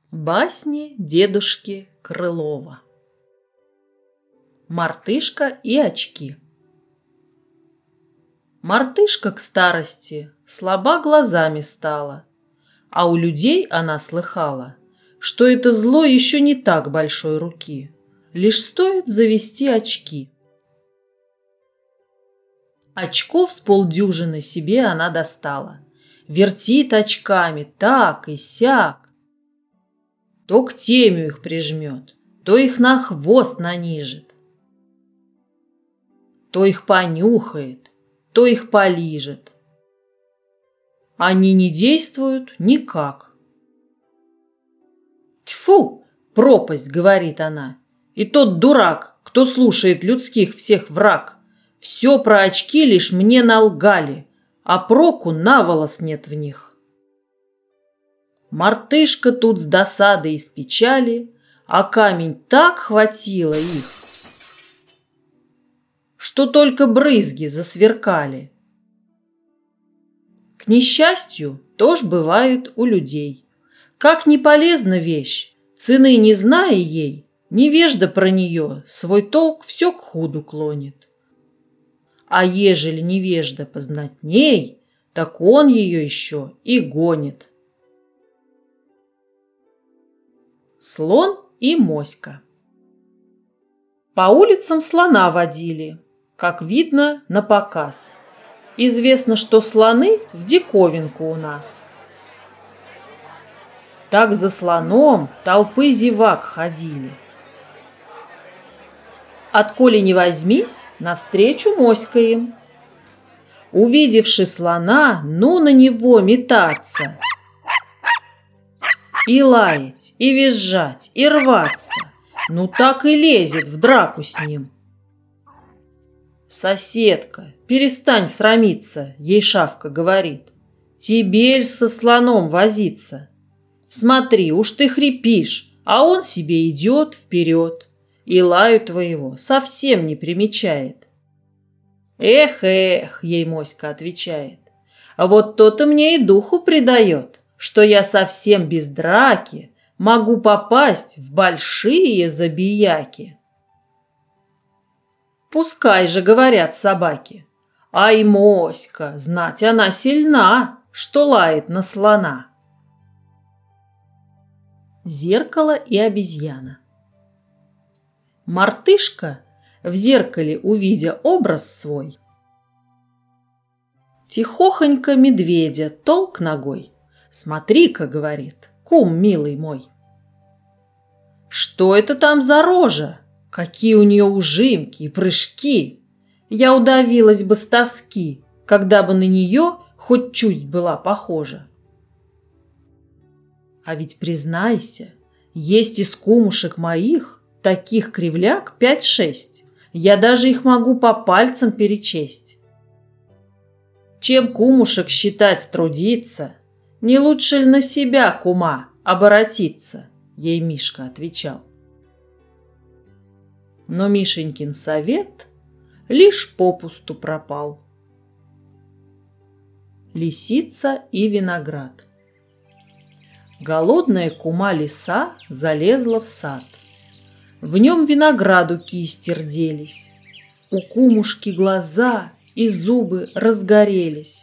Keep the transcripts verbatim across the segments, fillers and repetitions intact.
Басни дедушки Крылова. Мартышка и очки. Мартышка к старости слаба глазами стала, а у людей она слыхала, что это зло еще не так большой руки, лишь стоит завести очки. Очков с полдюжины себе она достала, вертит очками так и сяк, то к темю их прижмет, то их на хвост нанижет, то их понюхает, то их полижет. Они не действуют никак. «Тьфу, пропасть!» — говорит она. «И тот дурак, кто слушает людских всех враг. Все про очки лишь мне налгали, а проку наволос нет в них». Мартышка тут с досадой и с печали, а камень так хватило их, что только брызги засверкали. К несчастью, тоже бывает у людей. Как не полезна вещь, цены не зная ей, невежда про нее свой толк все к худу клонит. А ежели невежда познатней, так он ее еще и гонит. Слон и моська. По улицам слона водили, как видно, на показ. Известно, что слоны в диковинку у нас. Так за слоном толпы зевак ходили. Отколи не возьмись, навстречу моська им. Увидевши слона, ну на него метаться. И лаять, и визжать, и рваться. Ну так и лезет в драку с ним. «Соседка, перестань срамиться», — ей шавка говорит. «Тебе ль со слоном возиться? Смотри, уж ты хрипишь, а он себе идет вперед и лаю твоего совсем не примечает». «Эх, эх», — ей моська отвечает, «а вот то-то мне и духу придает, что я совсем без драки могу попасть в большие забияки». Пускай же говорят собаки: «Ай, моська, знать она сильна, что лает на слона». Зеркало и обезьяна. Мартышка, в зеркале увидя образ свой, тихохонько медведя толк ногой. «Смотри-ка, — говорит, — кум милый мой, что это там за рожа? Какие у нее ужимки и прыжки! Я удавилась бы с тоски, когда бы на нее хоть чуть была похожа». А ведь, признайся, есть из кумушек моих таких кривляк пять-шесть. Я даже их могу по пальцам перечесть. Чем кумушек считать трудиться, не лучше ли на себя, кума, оборотиться? Ей Мишка отвечал. Но Мишенькин совет лишь попусту пропал. Лисица и виноград. Голодная кума лиса залезла в сад. В нем винограду кисти рделись. У кумушки глаза и зубы разгорелись.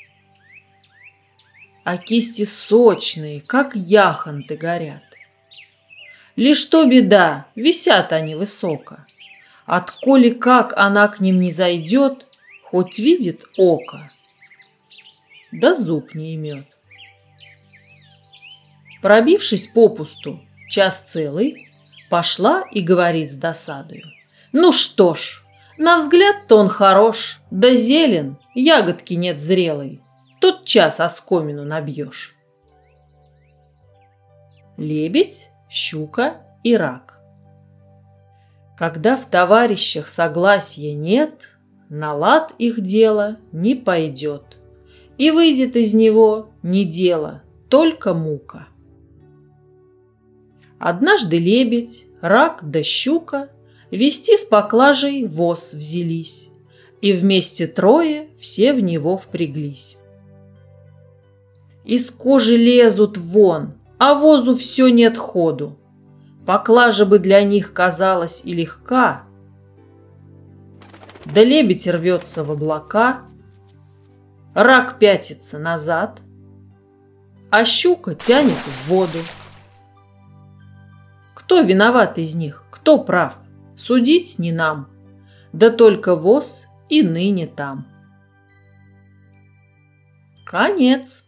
А кисти сочные, как яхонты, горят. Лишь то беда, висят они высоко. Отколи как она к ним не зайдет, хоть видит око, да зуб не имет. Пробившись попусту час целый, пошла и говорит с досадою: «Ну что ж, на взгляд-то он хорош, да зелен, ягодки нет зрелой, тот час оскомину набьешь». Лебедь, щука и рак. Когда в товарищах согласия нет, на лад их дело не пойдет, и выйдет из него не дело, только мука. Однажды лебедь, рак да щука везти с поклажей воз взялись, и вместе трое все в него впряглись. Из кожи лезут вон, а возу все нет ходу. Поклажа бы для них казалась и легка, да лебедь рвется в облака, рак пятится назад, а щука тянет в воду. Кто виноват из них, кто прав, судить не нам, да только воз и ныне там. Конец.